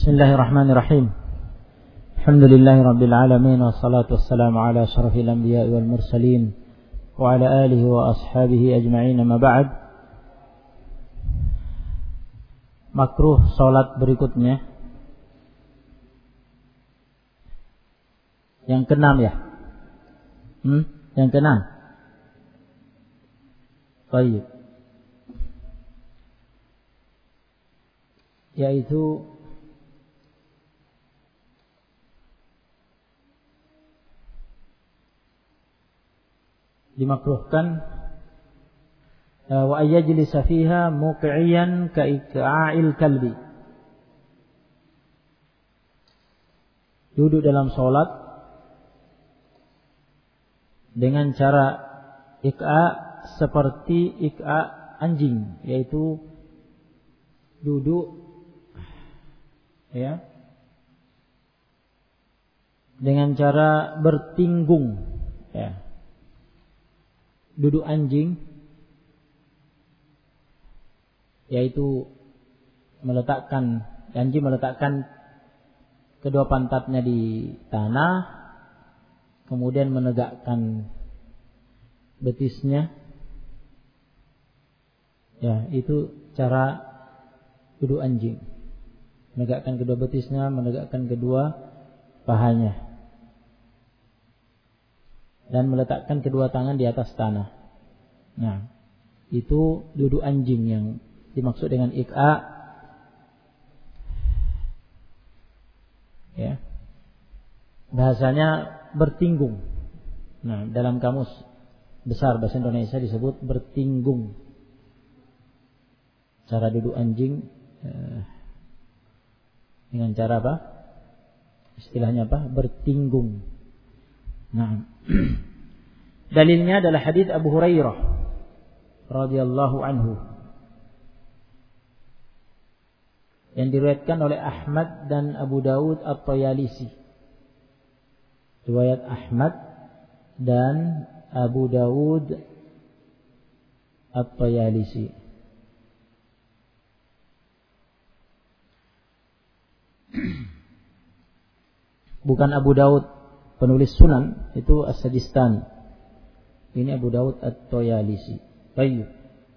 Bismillahirrahmanirrahim. Alhamdulillahi alamin wassalatu wassalamu ala asyrafil anbiya'i wal mursalin wa ala alihi wa ashabihi ajma'in, amma ba'd. Makruh salat berikutnya yang keenam ya. Yang keenam. Baik. Yaitu dimakruhkan wa ayyajlisa fiha muqiyan ka iqa'il kalbi. Duduk dalam salat dengan cara iqa seperti iqa anjing, yaitu duduk ya dengan cara bertinggung ya. Duduk anjing yaitu anjing meletakkan kedua pantatnya di tanah, kemudian menegakkan betisnya. Ya, itu cara duduk anjing. Menegakkan kedua betisnya, menegakkan kedua pahanya. Dan meletakkan kedua tangan di atas tanah. Nah, itu duduk anjing yang dimaksud dengan iqa. Ya. Bahasanya bertinggung. Nah, dalam kamus besar bahasa Indonesia disebut bertinggung. Cara duduk anjing dengan cara apa? Istilahnya apa? Bertinggung. Nah, dalilnya adalah hadis Abu Hurairah radhiyallahu anhu yang diriwayatkan oleh Ahmad dan Abu Dawud At-Tayalisi. Riwayat Ahmad dan Abu Dawud At-Tayalisi. Bukan Abu Dawud penulis Sunan, itu As-Sajistani. Ini Abu Dawud At-Tayalisi. Baik.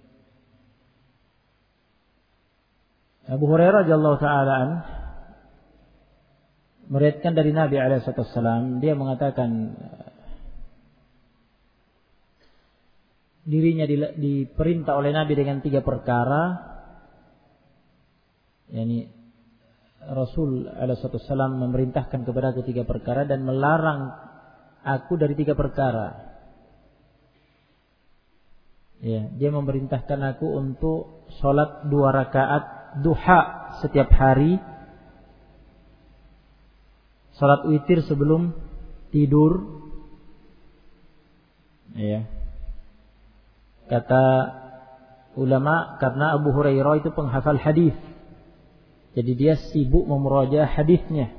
Abu Hurairah radhiyallahu ta'ala meriwayatkan dari Nabi alaihi wasallam, dia mengatakan dirinya diperintah oleh Nabi dengan 3 perkara. Yani Rasul alaihi wasallam memerintahkan kepada aku 3 perkara dan melarang aku dari 3 perkara. Ya, dia memerintahkan aku untuk salat 2 rakaat duha setiap hari, salat witir sebelum tidur. Ya. Kata ulama, karena Abu Hurairah itu penghafal hadis. Jadi dia sibuk memurajaah hadisnya.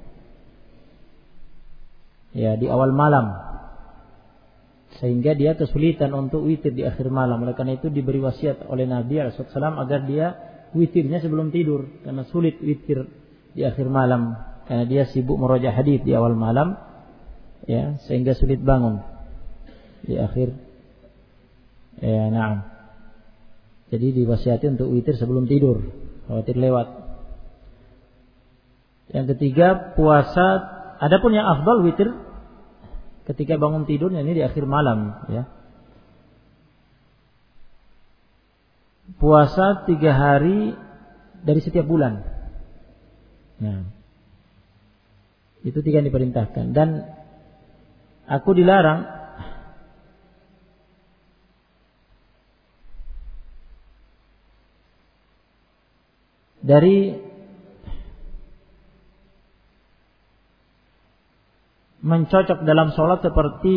Ya, di awal malam. Sehingga dia kesulitan untuk witir di akhir malam. Oleh karena itu diberi wasiat oleh Nabi SAW agar dia witirnya sebelum tidur. Karena sulit witir di akhir malam. Karena dia sibuk murajaah hadis di awal malam. Ya, sehingga sulit bangun di akhir. Ya, na'am. Jadi diwasiati untuk witir sebelum tidur. Khawatir lewat. Yang ketiga, puasa. Adapun yang afdal witir ketika bangun tidurnya ini di akhir malam, ya. Puasa 3 hari dari setiap bulan. Nah, itu 3 yang diperintahkan. Dan aku dilarang dari mencocok dalam sholat seperti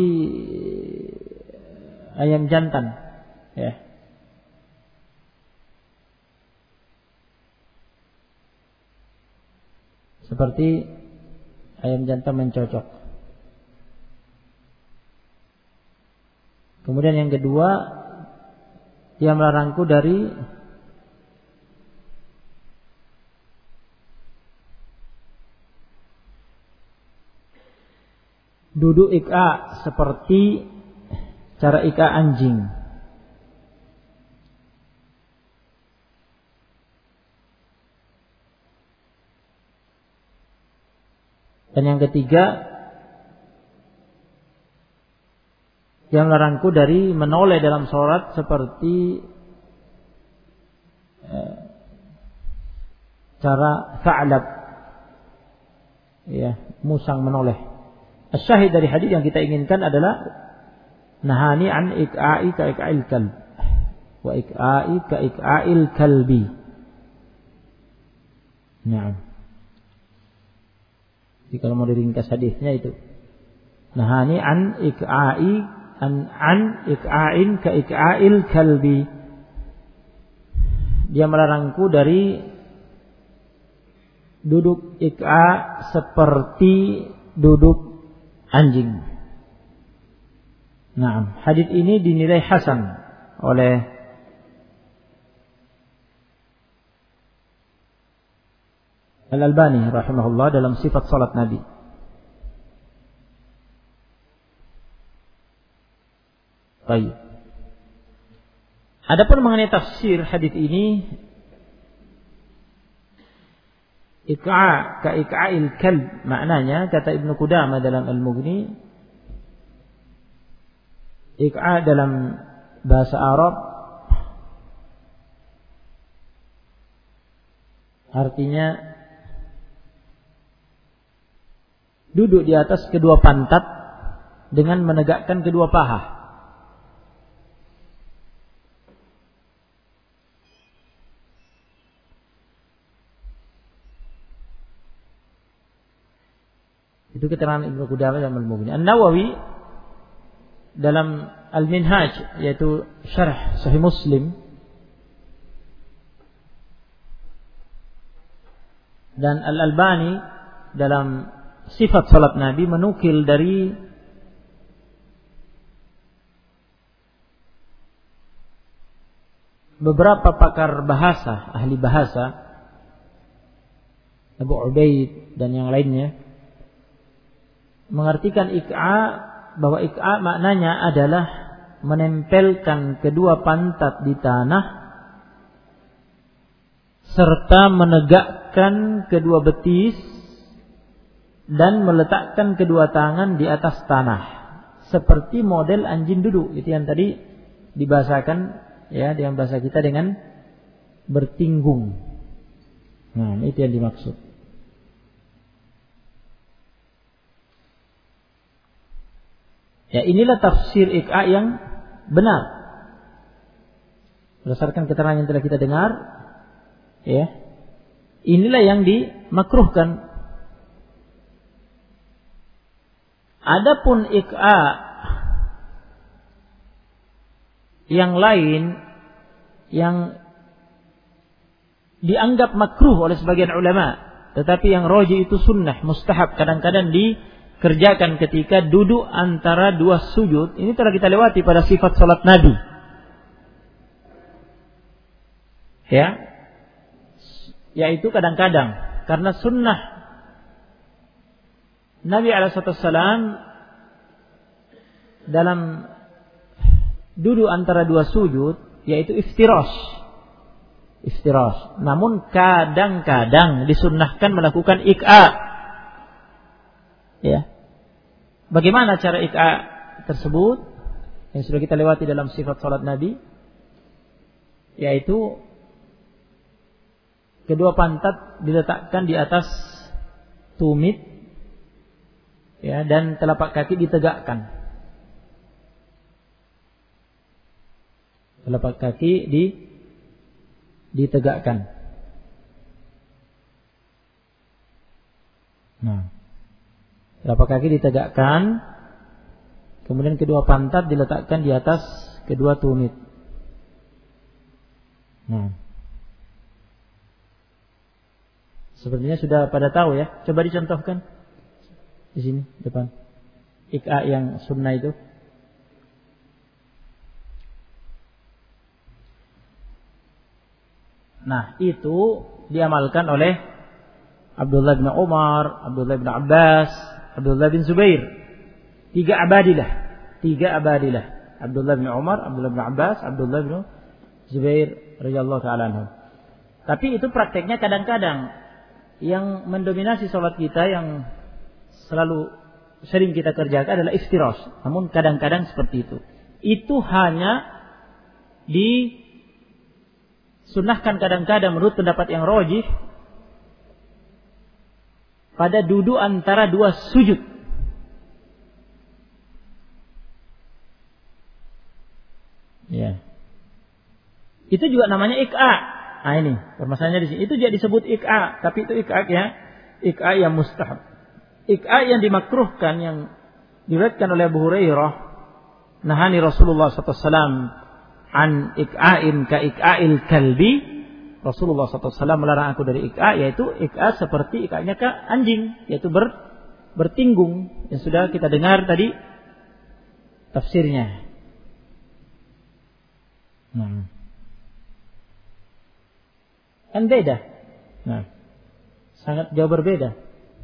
ayam jantan, ya. Seperti ayam jantan mencocok. Kemudian yang kedua, dia melarangku dari duduk iqa seperti cara iqa anjing. Dan yang ketiga, yang melarangku dari menoleh dalam sholat seperti cara fa'lab, ya, musang menoleh. Asyahid dari hadis yang kita inginkan adalah nahani an iqa'i ka iqa'il kalb wa iqa'i ka iqa'il kalbi. Nah, jadi kalau mau diringkas hadisnya itu nahani an iqa'i an iqa'in ka iqa'il kalbi. Dia melarangku dari duduk iqa seperti duduk anjing. Nah, hadis ini dinilai hasan oleh Al-Albani rahimahullah dalam sifat salat Nabi. Baik. Adapun mengenai tafsir hadis ini, iqa' ka iqa'il kalb, maknanya kata Ibnu Qudamah dalam Al-Mughni, iqa' dalam bahasa Arab artinya duduk di atas kedua pantat dengan menegakkan kedua paha. Itu keterangan Ibnu Qudamah dalam Al-Mughni. An-Nawawi dalam Al-Minhaj, yaitu syarah Sahih Muslim, dan Al-Albani dalam sifat salat Nabi menukil dari beberapa pakar bahasa, ahli bahasa, Abu Ubaid dan yang lainnya, mengartikan iqa' bahwa iqa' maknanya adalah menempelkan kedua pantat di tanah serta menegakkan kedua betis dan meletakkan kedua tangan di atas tanah seperti model anjing duduk. Itu yang tadi dibahasakan, ya, dengan bahasa kita dengan bertinggung. Nah, itu yang dimaksud. Ya, inilah tafsir iqa' yang benar berdasarkan keterangan yang telah kita dengar. Ya, inilah yang dimakruhkan. Adapun iqa' yang lain yang dianggap makruh oleh sebagian ulama, tetapi yang rajih itu sunnah, mustahab, kadang-kadang dikerjakan ketika duduk antara dua sujud. Ini telah kita lewati pada sifat salat Nabi. Ya, yaitu kadang-kadang karena sunnah Nabi alaihissalam dalam duduk antara dua sujud, yaitu iftirash. Namun kadang-kadang disunnahkan melakukan iqa'. Ya. Bagaimana cara iqa' tersebut? Yang sudah kita lewati dalam sifat salat Nabi, yaitu kedua pantat diletakkan di atas tumit, ya, dan telapak kaki ditegakkan. Telapak kaki ditegakkan. Nah, telapak kaki ditegakkan, kemudian kedua pantat diletakkan di atas kedua tumit. Nah, sepertinya sudah pada tahu ya. Coba dicontohkan di sini depan. Iqa' yang sunnah itu. Nah, itu diamalkan oleh Abdullah bin Umar, Abdullah bin Abbas, Abdullah bin Zubair. Tiga abadilah. Abdullah bin Umar, Abdullah bin Abbas, Abdullah bin Zubair radhiyallahu ta'ala anhum. Tapi itu prakteknya kadang-kadang yang mendominasi salat kita yang selalu sering kita kerjakan adalah iftirash. Namun kadang-kadang seperti itu. Itu hanya disunnahkan kadang-kadang menurut pendapat yang rajih pada duduk antara dua sujud. Ya. Itu juga namanya ik'a. Nah ini permasalahannya di sini. Itu juga disebut ik'a, tapi itu ik'a yang mustahab. Ik'a yang dimakruhkan yang diriwayatkan oleh Abu Hurairah, nahani Rasulullah SAW an ik'ain ka ik'ail kalbi. Rasulullah SAW melarang aku dari ik'a, yaitu ik'a seperti ik'anya ke anjing, yaitu bertinggung, yang sudah kita dengar tadi tafsirnya. Kan beda. Sangat jauh berbeda.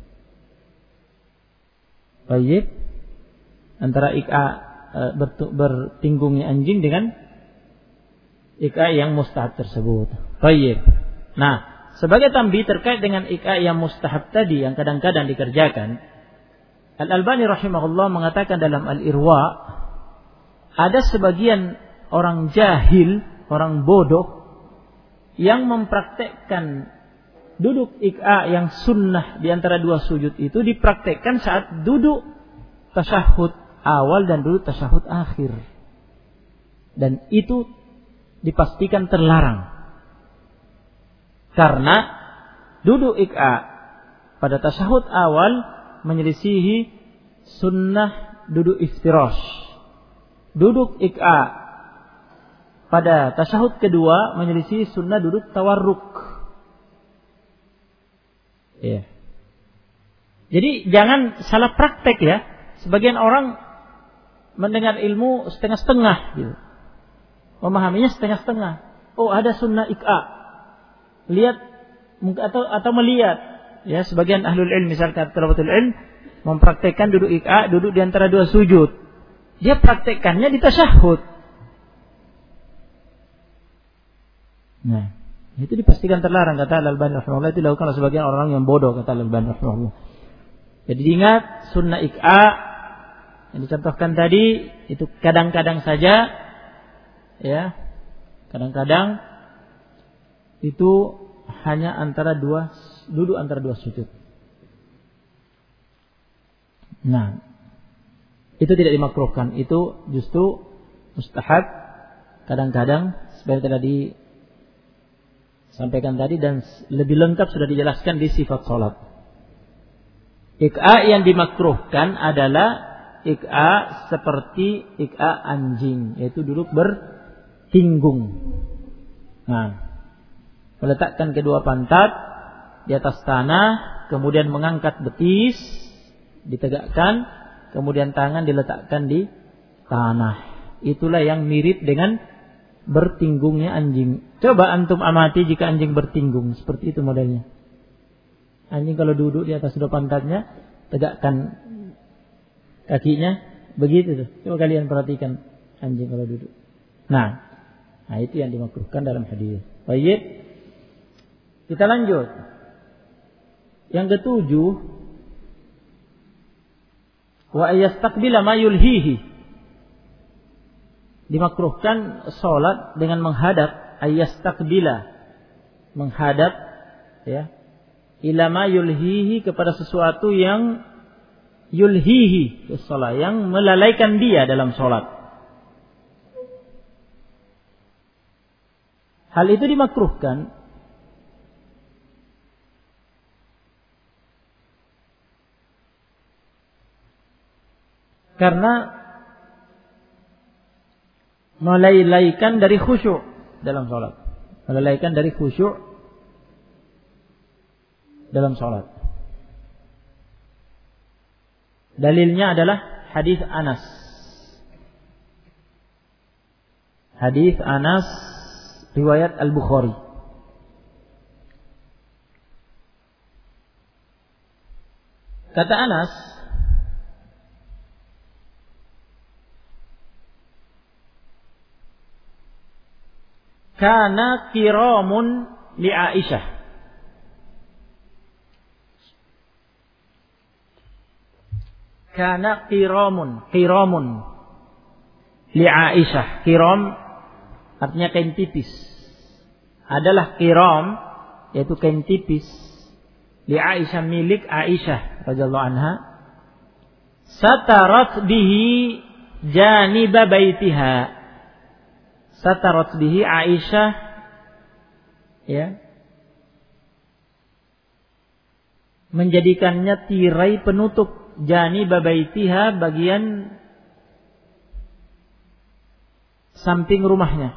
Baik, antara ik'a bertinggungnya anjing dengan ik'a yang mustahab tersebut. Baik. Nah, sebagai tambahan terkait dengan ik'a yang mustahab tadi yang kadang-kadang dikerjakan, Al-Albani rahimahullah mengatakan dalam Al-Irwa, ada sebagian orang jahil, orang bodoh yang mempraktekkan duduk ik'a yang sunnah di antara dua sujud itu dipraktekkan saat duduk tasyahud awal dan duduk tasyahud akhir. Dan itu dipastikan terlarang. Karena duduk ik'a pada tasyahud awal menyelisihi sunnah duduk iftirash. Duduk ik'a pada tasyahud kedua menyelisih sunnah duduk tawarruk. Ya. Jadi jangan salah praktek ya. Sebagian orang mendengar ilmu setengah-setengah gitu. Memahaminya setengah-setengah. Oh, ada sunnah ik'a. Lihat atau melihat ya, sebagian ahlul ilm misalkan talabatul ilm mempraktekkan duduk ik'a, duduk di antara dua sujud. Dia praktekkannya di tasyahud. Nah, itu dipastikan terlarang, kata Al-Albani rahimahullah. Itu dilakukan oleh sebagian orang yang bodoh, kata Al-Albani rahimahullah. Jadi ingat, sunnah ik'a yang dicontohkan tadi itu kadang-kadang saja, ya, kadang-kadang itu hanya duduk antara dua sujud. Nah, itu tidak dimakruhkan, itu justru mustahab. Kadang-kadang seperti tadi sampaikan tadi dan lebih lengkap sudah dijelaskan di sifat salat. Ik'a yang dimakruhkan adalah ik'a seperti ik'a anjing, yaitu duduk bertinggung. Nah, meletakkan kedua pantat di atas tanah, kemudian mengangkat betis, ditegakkan, kemudian tangan diletakkan di tanah. Itulah yang mirip dengan bertinggungnya anjing. Coba antum amati jika anjing bertinggung, seperti itu modelnya. Anjing kalau duduk di atas dua pantatnya, tegakkan kakinya, begitu tuh. Coba kalian perhatikan anjing kalau duduk. Nah itu yang dimakruhkan dalam hadis. Baik, kita lanjut. Yang ketujuh, wa ayastaqbila ma yulhihi. Dimakruhkan salat dengan menghadap, ayastaqbila, menghadap ya, ila ma yulhihi, kepada sesuatu yang yulhihi fi shalah, yang melalaikan dia dalam salat. Hal itu dimakruhkan karena melalaikan dari khusyuk dalam salat. Melalaikan dari khusyuk dalam salat. Dalilnya adalah hadis Anas. Hadis Anas riwayat Al-Bukhari. Kata Anas, kana qiramun li Aisyah. Kana qiramun li Aisyah. Qiram artinya kain tipis. Adalah qiram, yaitu kain tipis, li Aisyah, milik Aisyah radhiyallahu anha. Satarat bihi janiba baitiha. Satarat bihi, Aisyah ya menjadikannya tirai penutup, janiba baitiha, bagian samping rumahnya.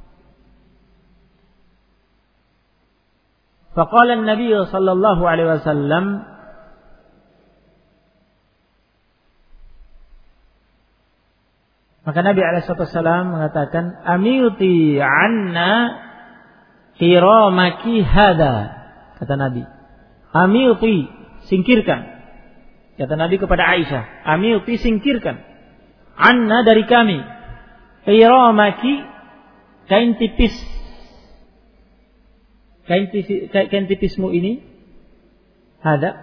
Faqala an-nabiy sallallahu alaihi wasallam, maka Nabi alaihi wasallam mengatakan, amilti anna qiramaki hada. Kata Nabi, amilti, singkirkan. Kata Nabi kepada Aisyah, amilti, singkirkan, anna, dari kami, qiramaki, kain tipis, kain tipismu ini, hada,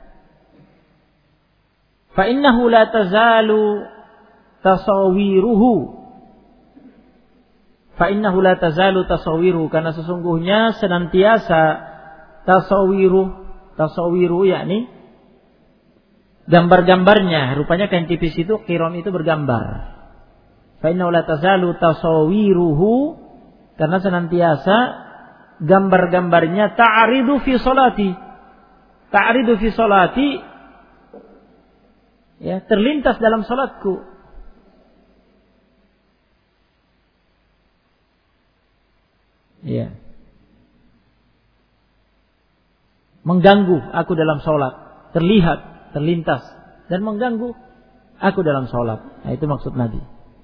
fa innahu la tazalu tasawiruhu, fa innahu la tazalu tasawiruhu, karena sesungguhnya senantiasa tasawiru yakni gambar-gambarnya. Rupanya kain tipis itu, qiram itu bergambar. Fa innahu la tazalu tasawiruhu, karena senantiasa gambar-gambarnya ta'ridu fi salati, ya, terlintas dalam salatku. Ya. Mengganggu aku dalam salat, terlihat, terlintas dan mengganggu aku dalam salat. Nah, itu maksud Nabi.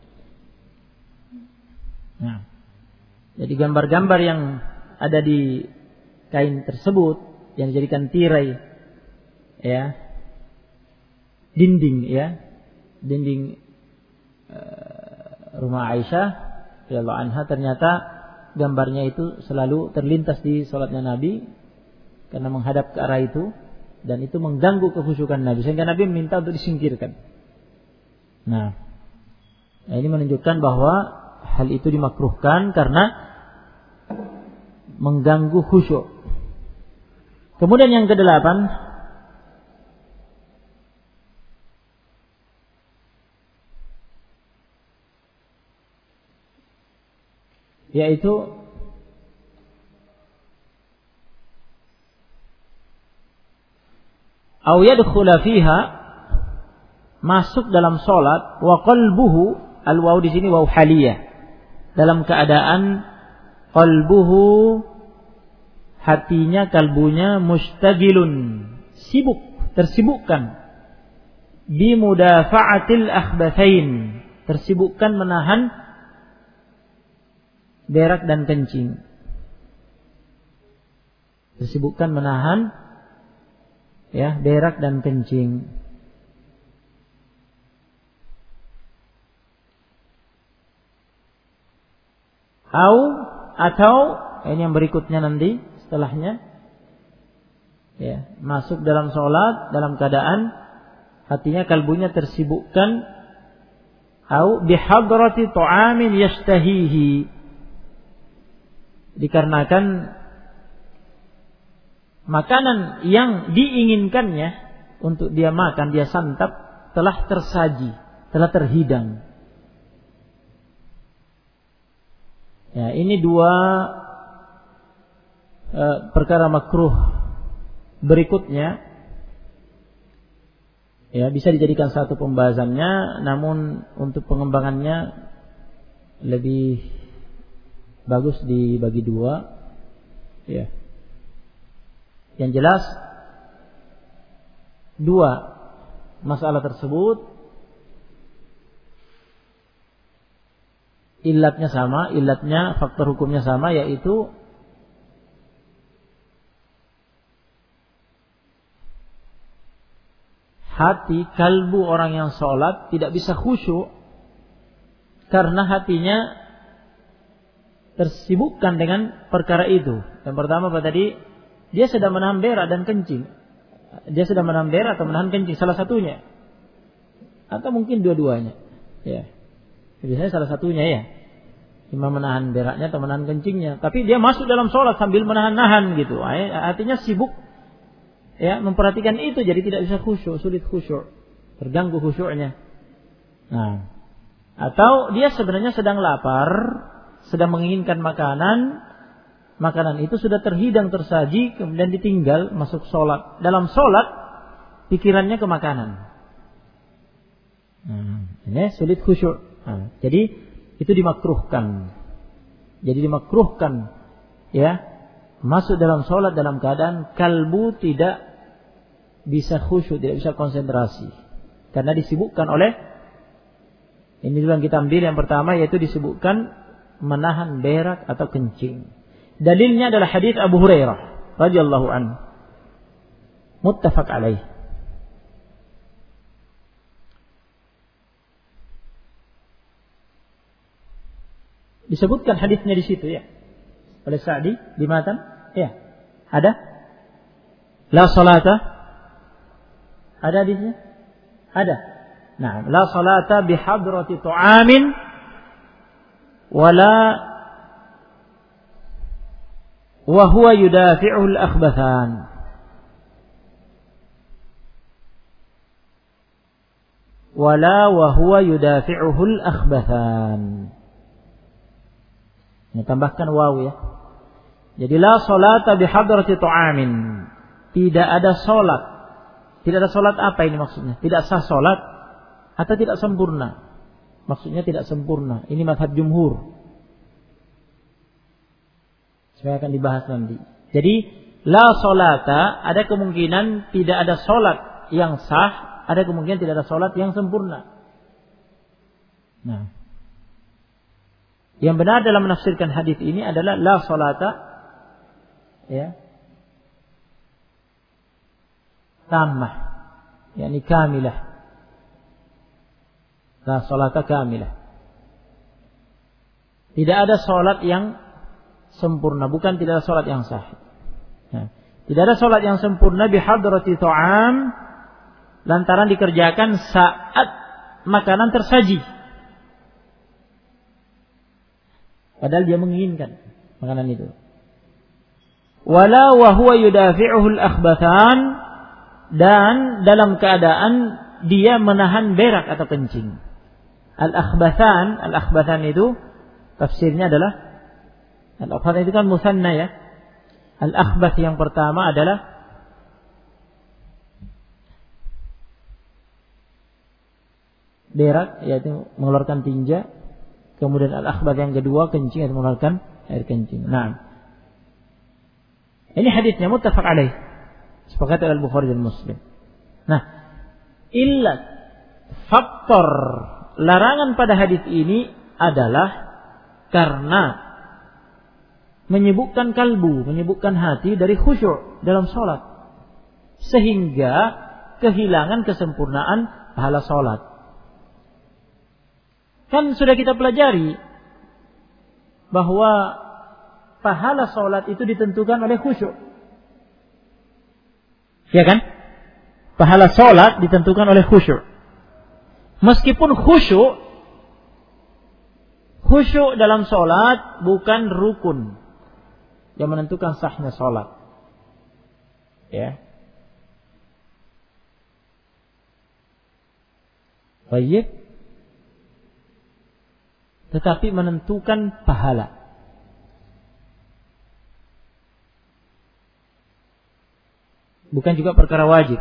Nah, jadi gambar-gambar yang ada di kain tersebut yang dijadikan tirai, ya, dinding rumah Aisyah radhiyallahu anha, ternyata gambarnya itu selalu terlintas di salatnya Nabi karena menghadap ke arah itu, dan itu mengganggu kekhusyukan Nabi sehingga Nabi meminta untuk disingkirkan. Nah, ini menunjukkan bahwa hal itu dimakruhkan karena mengganggu khusyuk. Kemudian yang kedelapan, yaitu au yadkhula fiha, masuk dalam salat, wa qalbuhu, al-waw di sini waw haliyah, dalam keadaan qalbuhu, hatinya, kalbunya, mustagilun, sibuk, tersibukkan, bi mudafa'atil akhbathain, tersibukkan menahan berak dan kencing. Tersibukkan menahan, ya, berak dan kencing. Atau ini yang berikutnya nanti setelahnya, ya, masuk dalam sholat dalam keadaan hatinya, kalbunya tersibukkan, au bihadrati ta'amin yashtahihi, dikarenakan makanan yang diinginkannya untuk dia makan, dia santap, telah tersaji, telah terhidang. Ya, ini dua perkara makruh berikutnya, ya, bisa dijadikan satu pembahasannya, namun untuk pengembangannya lebih bagus dibagi dua, ya. Yang jelas dua masalah tersebut ilatnya sama, faktor hukumnya sama, yaitu hati, kalbu orang yang sholat tidak bisa khusyuk karena hatinya tersibukkan dengan perkara itu. Yang pertama apa tadi? Dia sedang menahan berak dan kencing. Dia sedang menahan berak atau menahan kencing, salah satunya. Atau mungkin dua-duanya. Ya. Biasanya salah satunya ya. Imam menahan beraknya atau menahan kencingnya. Tapi dia masuk dalam sholat sambil menahan-nahan gitu. Artinya sibuk ya memperhatikan itu, jadi tidak bisa khusyuk, sulit khusyuk. Terganggu khusyuknya. Nah. Atau dia sebenarnya sedang lapar, sedang menginginkan makanan. Makanan itu sudah terhidang, tersaji, kemudian ditinggal masuk sholat. Dalam sholat, pikirannya ke makanan. Ini sulit khusyuk. Jadi itu dimakruhkan. Jadi dimakruhkan, ya, masuk dalam sholat dalam keadaan kalbu tidak bisa khusyuk, tidak bisa konsentrasi, karena disibukkan oleh ini juga yang kita ambil yang pertama, yaitu disibukkan menahan berak atau kencing. Dalilnya adalah hadis Abu Hurairah radhiyallahu anhu, muttafaq alaih. Disebutkan hadisnya di situ ya oleh Sa'di di matan. Ya. Ada? La salata. Ada hadisnya? Ada. Nah, la salata bihadrati tu'amin wala wa huwa yudafi'uhu al-akhbathan. Wala wa huwa yudafi'uhu al-akhbathan. Ini tambahkan waw ya. Jadi la salata bihadrati tu'amin. Tidak ada salat. Tidak ada salat apa ini maksudnya? Tidak sah salat atau tidak sempurna. Maksudnya tidak sempurna. Ini mazhab jumhur. Saya akan dibahas nanti. Jadi la salata ada kemungkinan tidak ada salat yang sah, ada kemungkinan tidak ada salat yang sempurna. Nah, yang benar dalam menafsirkan hadis ini adalah la salata ya tammah, yakni kamilah. La salata kamilah. Tidak ada salat yang sempurna, bukan tidak ada salat yang sah. Nah, tidak ada salat yang sempurna bihadrati ta'am lantaran dikerjakan saat makanan tersaji. Padahal dia menginginkan makanan itu. Wala wa huwa yudafi'uhu al-akhbathan, dan dalam keadaan dia menahan berak atau kencing. Al-akhbathan itu tafsirnya adalah al-akhbathan itu kan musanna ya. Al-akhbath yang pertama adalah berak, yaitu mengeluarkan tinja. Kemudian al-akhbath yang kedua kencing, atau mengeluarkan air kencing. Nah, ini hadisnya muttafaq alaih, sepakat oleh Bukhari dan Muslim. Nah, illat faktor larangan pada hadis ini adalah karena menyibukkan kalbu, menyibukkan hati dari khusyuk dalam sholat, sehingga kehilangan kesempurnaan pahala sholat. Kan sudah kita pelajari bahwa pahala sholat itu ditentukan oleh khusyuk. Ya kan? Pahala sholat ditentukan oleh khusyuk. Meskipun khusyuk dalam sholat bukan rukun yang menentukan sahnya sholat. Ya. Baik. Tetapi menentukan pahala. Bukan juga perkara wajib.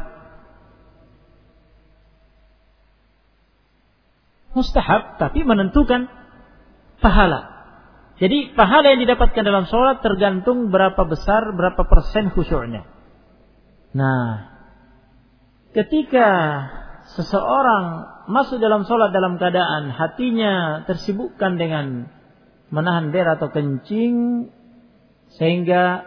Mustahab, tapi menentukan pahala. Jadi pahala yang didapatkan dalam sholat tergantung berapa besar, berapa persen khusyuknya. Nah, ketika seseorang masuk dalam sholat dalam keadaan hatinya tersibukkan dengan menahan berak atau kencing, sehingga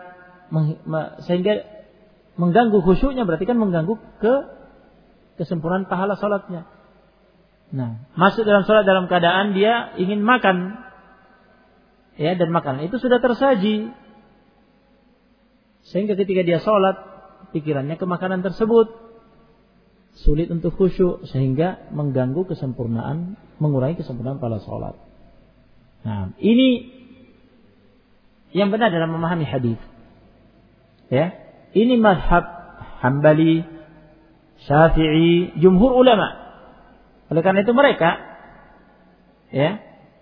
mengganggu khusyuknya, berarti kan mengganggu kesempurnaan pahala sholatnya. Nah, masuk dalam sholat dalam keadaan dia ingin makan, ya, dan makanan itu sudah tersaji. Sehingga ketika dia sholat, pikirannya ke makanan tersebut, sulit untuk khusyuk, sehingga mengganggu kesempurnaan, mengurangi kesempurnaan pada sholat. Nah, ini yang benar dalam memahami hadis. Ya, ini mazhab Hambali, Syafi'i, jumhur ulama. Oleh karena itu mereka, ya,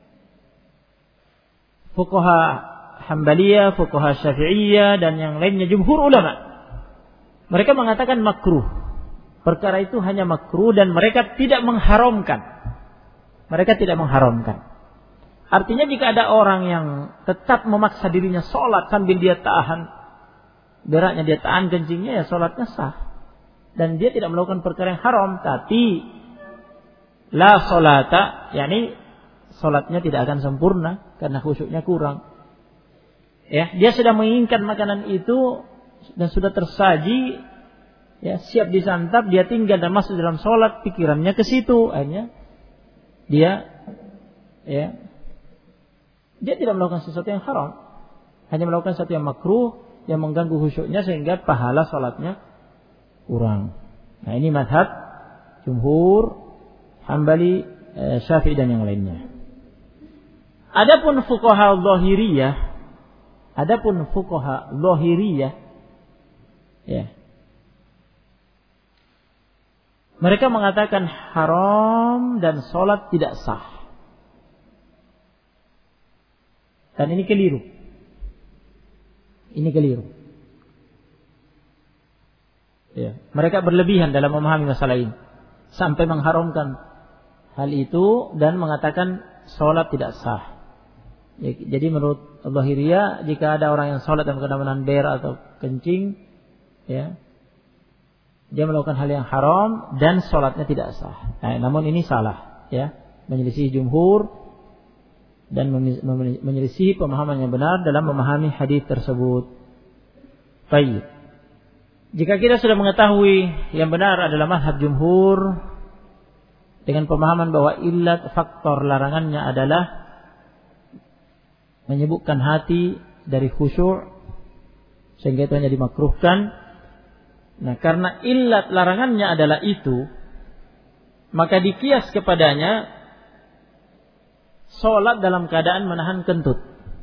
fuqaha Hambaliyah, fuqaha Syafi'iyah dan yang lainnya jumhur ulama, mereka mengatakan makruh. Perkara itu hanya makruh dan mereka tidak mengharamkan. Mereka tidak mengharamkan. Artinya jika ada orang yang tetap memaksa dirinya sholat sambil dia tahan beraknya, dia tahan kencingnya, ya sholatnya sah. Dan dia tidak melakukan perkara yang haram. Tapi la sholata, yakni sholatnya tidak akan sempurna karena khusyuknya kurang. Ya, dia sudah menginginkan makanan itu dan sudah tersaji, ya, siap disantap, dia tinggal dan masuk dalam sholat, pikirannya ke situ, akhirnya dia, ya, dia tidak melakukan sesuatu yang haram, hanya melakukan sesuatu yang makruh yang mengganggu khusyuknya sehingga pahala sholatnya kurang. Nah, ini mazhab jumhur Hambali, Syafi'i dan yang lainnya. Adapun fuqaha Zahiriyah, ya, mereka mengatakan haram dan sholat tidak sah. Dan ini keliru. Ya, mereka berlebihan dalam memahami masalah ini sampai mengharamkan hal itu dan mengatakan sholat tidak sah. Ya, jadi menurut Zahiriyah, jika ada orang yang sholat dalam keadaan ber atau kencing, ya, dia melakukan hal yang haram dan sholatnya tidak sah. Nah, namun ini salah, ya, menyelisih jumhur dan menyelisih pemahaman yang benar dalam memahami hadis tersebut. Baik. Jika kita sudah mengetahui yang benar adalah mazhab jumhur dengan pemahaman bahwa illat faktor larangannya adalah menyibukkan hati dari khusyuk sehingga itu hanya dimakruhkan. Nah, karena illat larangannya adalah itu, maka dikias kepadanya sholat dalam keadaan menahan kentut.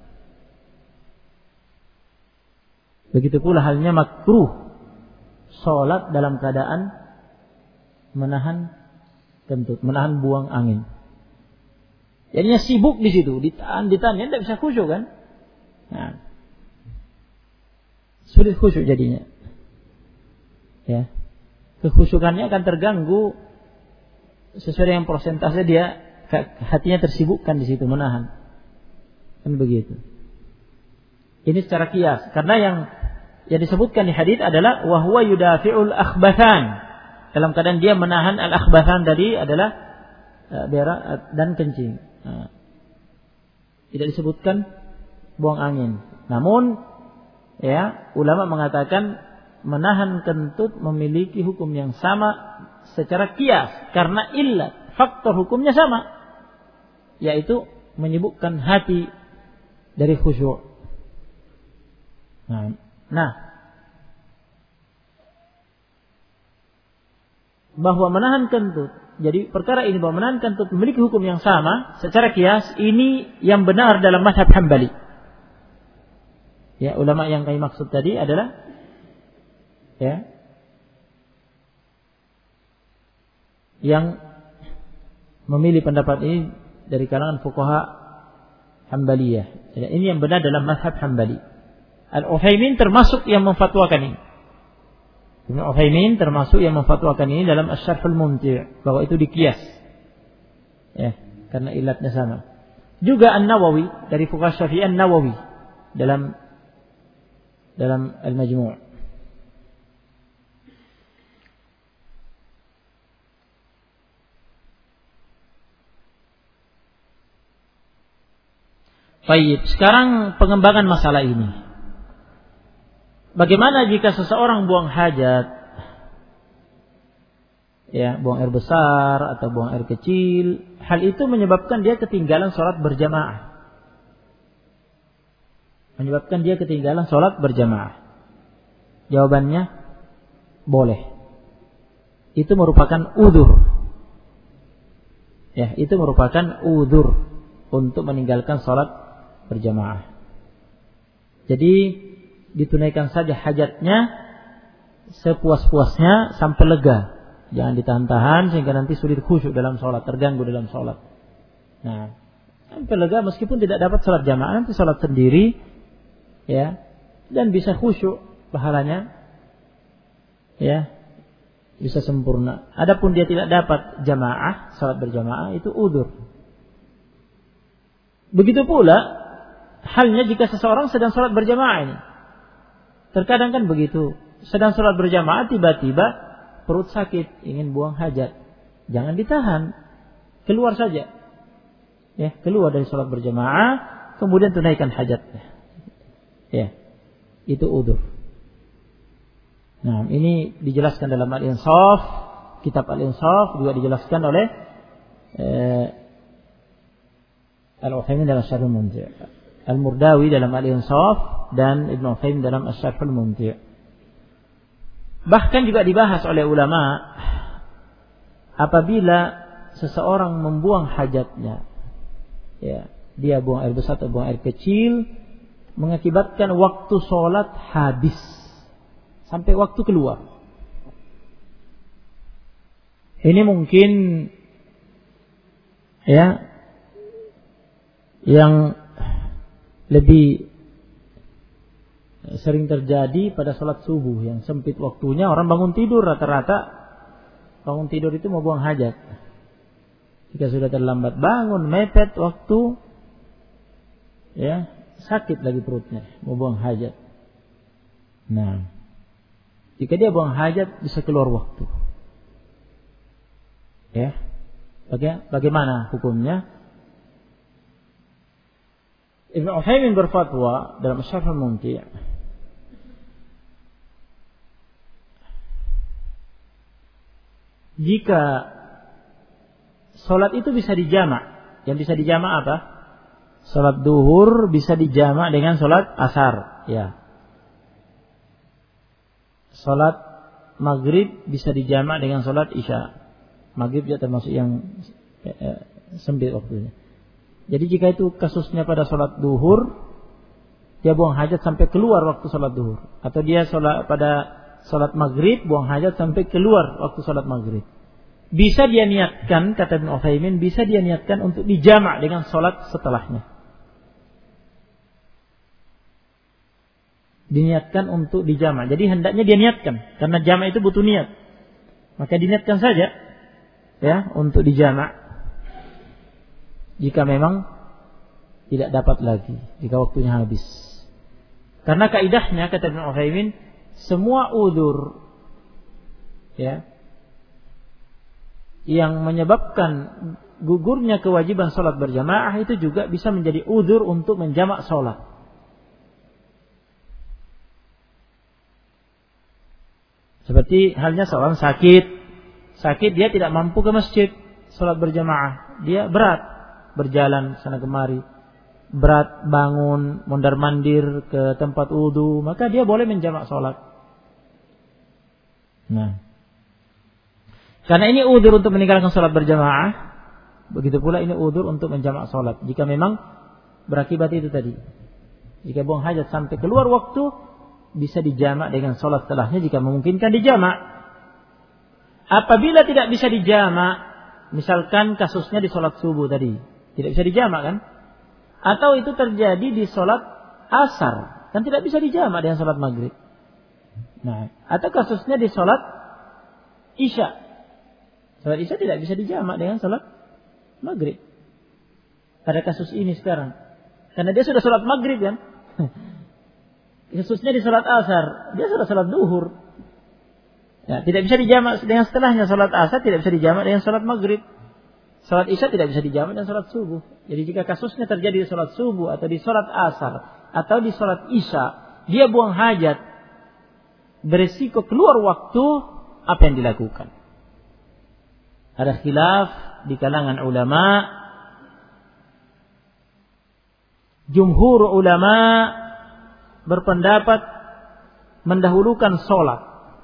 Begitu pula halnya makruh sholat dalam keadaan menahan kentut, menahan buang angin. Jadinya sibuk di situ, ditahan, ya tidak bisa khusyuk kan? Nah, sulit khusyuk jadinya. Ya, kekhusyukannya akan terganggu sesuai dengan persentase dia, hatinya tersibukkan di situ menahan. Kan begitu. Ini secara kias, karena yang disebutkan di hadis adalah wa huwa yudafi'ul akhbathan. Dalam keadaan dia menahan al-akhbathan tadi adalah berak dan kencing. Nah, tidak disebutkan buang angin. Namun, ya, ulama mengatakan menahan kentut memiliki hukum yang sama secara kias karena illat, faktor hukumnya sama, yaitu menyibukkan hati dari khusyuk. Nah, bahwa menahan kentut, jadi perkara ini bahwa menahan kentut memiliki hukum yang sama secara kias, ini yang benar dalam mazhab Hambali. Ya, ulama yang kami maksud tadi adalah, ya, yang memilih pendapat ini dari kalangan fuqaha Hambaliyah. Jadi ini yang benar dalam mazhab Hambali. Al-Utsaimin termasuk yang memfatwakan ini. Ibnu Utsaimin termasuk yang memfatwakan ini dalam Asy-Syarhul Mumti' bahwa itu dikias. Ya, karena ilatnya sama. Juga An-Nawawi dari fuqaha Syafi'i, An-Nawawi dalam Al-Majmu'. Baik, sekarang pengembangan masalah ini. Bagaimana jika seseorang buang hajat, ya, buang air besar atau buang air kecil, hal itu menyebabkan dia ketinggalan sholat berjamaah. menyebabkan dia ketinggalan sholat berjamaah? Jawabannya boleh. Itu merupakan udzur. Ya, itu merupakan udzur untuk meninggalkan sholat berjamaah. Jadi ditunaikan saja hajatnya sepuas-puasnya sampai lega. Jangan ditahan-tahan sehingga nanti sulit khusyuk dalam sholat, terganggu dalam sholat. Nah, sampai lega meskipun tidak dapat sholat jamaah, nanti sholat sendiri, ya, dan bisa khusyuk pahalanya, ya, bisa sempurna. Adapun dia tidak dapat jamaah, sholat berjamaah, itu udzur. Begitu pula halnya jika seseorang sedang sholat berjamaah ini. Terkadang kan begitu, sedang sholat berjamaah tiba-tiba perut sakit, ingin buang hajat. Jangan ditahan, keluar saja. Ya, keluar dari sholat berjamaah, kemudian tunaikan hajatnya. Ya, itu udzur. Nah, ini dijelaskan dalam Al-Insaf, kitab Al-Insaf juga dijelaskan oleh Al-Utsaimin dalam Syarh Al-Mumti', Al-Murdawi dalam Al-Insaf, dan Ibn Utsaimin dalam Syarh Al-Mumti'. Bahkan juga dibahas oleh ulama, apabila seseorang membuang hajatnya, ya, dia buang air besar atau buang air kecil, mengakibatkan waktu sholat habis sampai waktu keluar. Ini mungkin, ya, yang lebih sering terjadi pada sholat subuh yang sempit waktunya. Orang bangun tidur, rata-rata bangun tidur itu mau buang hajat. Jika sudah terlambat bangun, mepet waktu, ya, sakit lagi perutnya, mau buang hajat. Nah, jika dia buang hajat bisa keluar waktu. Ya, bagaimana hukumnya? Ibn Utsaimin berfatwa dalam Syarh Al-Mumti', jika sholat itu bisa dijamak, yang bisa dijamak apa? Sholat duhur bisa dijamak dengan sholat asar, ya. Sholat maghrib bisa dijamak dengan sholat isya. Maghrib ya termasuk yang sempit waktunya. Jadi jika itu kasusnya pada sholat duhur, dia buang hajat sampai keluar waktu sholat duhur, atau dia pada sholat maghrib buang hajat sampai keluar waktu sholat maghrib, bisa dia niatkan, kata Ibn Utsaimin, bisa dia niatkan untuk dijamak dengan sholat setelahnya. Diniatkan untuk dijamak. Jadi hendaknya dia niatkan, karena jamak itu butuh niat. Maka diniatkan saja, ya, untuk dijamak. Jika memang tidak dapat lagi, jika waktunya habis. Karena kaidahnya, kata Ibn Utsaimin, semua udzur, ya, yang menyebabkan gugurnya kewajiban sholat berjamaah itu juga bisa menjadi udzur untuk menjamak sholat. Seperti halnya seorang sakit dia tidak mampu ke masjid sholat berjamaah, dia berat berjalan sana kemari, berat bangun mondar-mandir ke tempat wudu, maka dia boleh menjamak sholat. Nah, karena ini udzur untuk meninggalkan sholat berjamaah, begitu pula ini udzur untuk menjamak sholat. Jika memang berakibat itu tadi, jika buang hajat sampai keluar waktu, bisa dijamak dengan sholat setelahnya jika memungkinkan dijamak. Apabila tidak bisa dijamak, misalkan kasusnya di sholat subuh tadi, tidak bisa dijamak kan? Atau itu terjadi di sholat asar, kan tidak bisa dijamak dengan sholat maghrib. Nah, atau kasusnya di sholat isya. Sholat isya tidak bisa dijamak dengan sholat maghrib. Pada kasus ini sekarang, karena dia sudah sholat maghrib kan? Kasusnya di sholat asar, dia sudah sholat duhur. Ya, tidak bisa dijamak dengan setelahnya. Sholat asar tidak bisa dijamak dengan sholat maghrib. Sholat isya tidak bisa dijamak dengan sholat subuh. Jadi jika kasusnya terjadi di sholat subuh atau di sholat asar atau di sholat isya, dia buang hajat, beresiko keluar waktu, apa yang dilakukan? Ada khilaf di kalangan ulama. Jumhur ulama berpendapat mendahulukan sholat,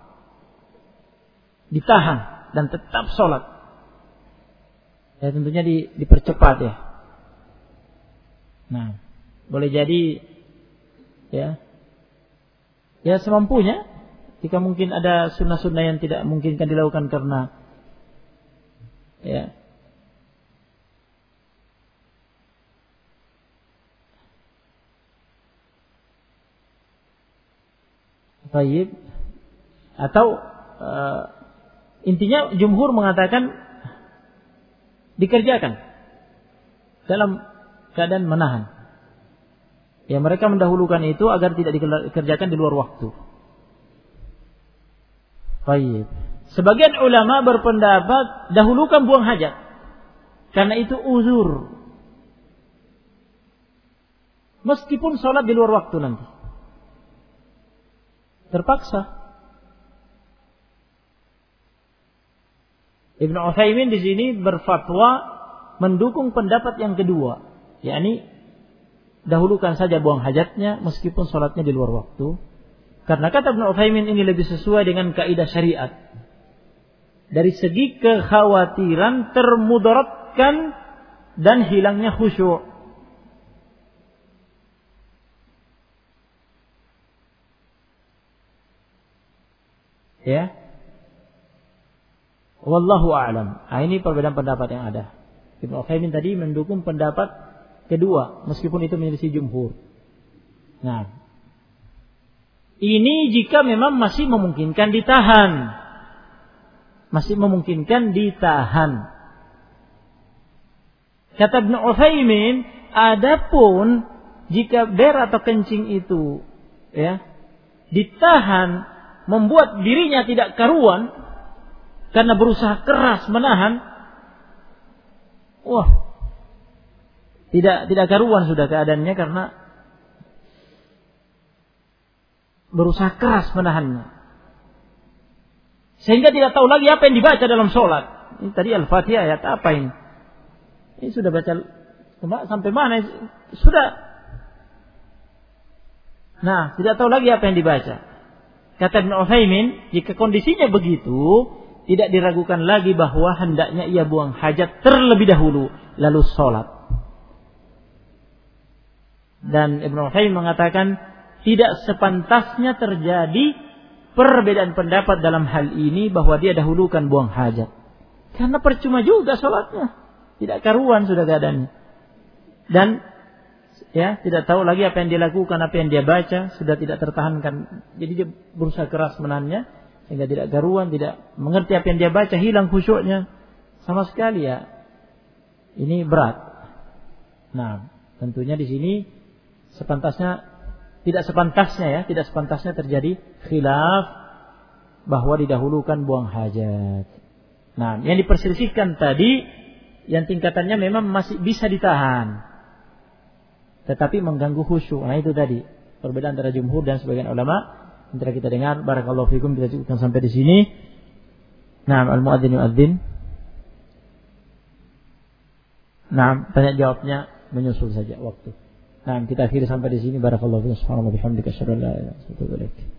ditahan dan tetap sholat, ya tentunya dipercepat ya. Nah, boleh jadi ya semampunya. Jika mungkin ada sunnah-sunnah yang tidak mungkinkan dilakukan karena baik, atau intinya jumhur mengatakan dikerjakan dalam keadaan menahan. Ya, mereka mendahulukan itu agar tidak dikerjakan di luar waktu. Baik. Sebagian ulama berpendapat dahulukan buang hajat, karena itu uzur. Meskipun sholat di luar waktu nanti. Terpaksa. Ibnu Utsaimin di sini berfatwa mendukung pendapat yang kedua, yakni dahulukan saja buang hajatnya meskipun sholatnya di luar waktu. Karena kata Ibnu Utsaimin ini lebih sesuai dengan kaidah syariat. Dari segi kekhawatiran termudaratkan dan hilangnya khusyuk. Ya. Wallahu a'lam. Ini perbedaan pendapat yang ada. Ibnu Utsaimin tadi mendukung pendapat kedua meskipun itu menyelisih jumhur. Nah, ini jika memang masih memungkinkan ditahan. Masih memungkinkan ditahan. Kata Ibnu Utsaimin, adapun jika ber atau kencing itu ditahan membuat dirinya tidak karuan karena berusaha keras menahan, tidak karuan sudah keadaannya karena berusaha keras menahannya. Sehingga tidak tahu lagi apa yang dibaca dalam sholat. Ini tadi Al-Fatihah ayat apa ini? Ini sudah baca sampai mana? Sudah. Nah, tidak tahu lagi apa yang dibaca. Kata Ibnu Utsaimin, jika kondisinya begitu, tidak diragukan lagi bahwa hendaknya ia buang hajat terlebih dahulu, lalu sholat. Dan Ibnu Utsaimin mengatakan, tidak sepantasnya terjadi perbedaan pendapat dalam hal ini bahwa dia dahulukan buang hajat. Karena percuma juga sholatnya. Tidak karuan sudah keadaannya. Dan tidak tahu lagi apa yang dia lakukan, apa yang dia baca, sudah tidak tertahankan. Jadi dia berusaha keras menahannya sehingga tidak karuan, tidak mengerti apa yang dia baca, hilang khusyuknya. Sama sekali ya. Ini berat. Nah, tentunya di sini tidak sepantasnya terjadi khilaf bahwa didahulukan buang hajat. Nah, yang diperselisihkan tadi yang tingkatannya memang masih bisa ditahan, tetapi mengganggu khusyuk. Nah, itu tadi perbedaan antara jumhur dan sebagian ulama. Antara kita dengar, barakallahu fikum, kita cukupkan sampai di sini. Nah, al-muadzin yu'adzin. Nah, tanya jawabnya menyusul saja waktu. Nah, kita akhiri sampai di sini. Barakallahu fiikum. Subhanallah bihamdika asyhadu an la ilaha illa anta astaghfiruka wa atubu ilaik.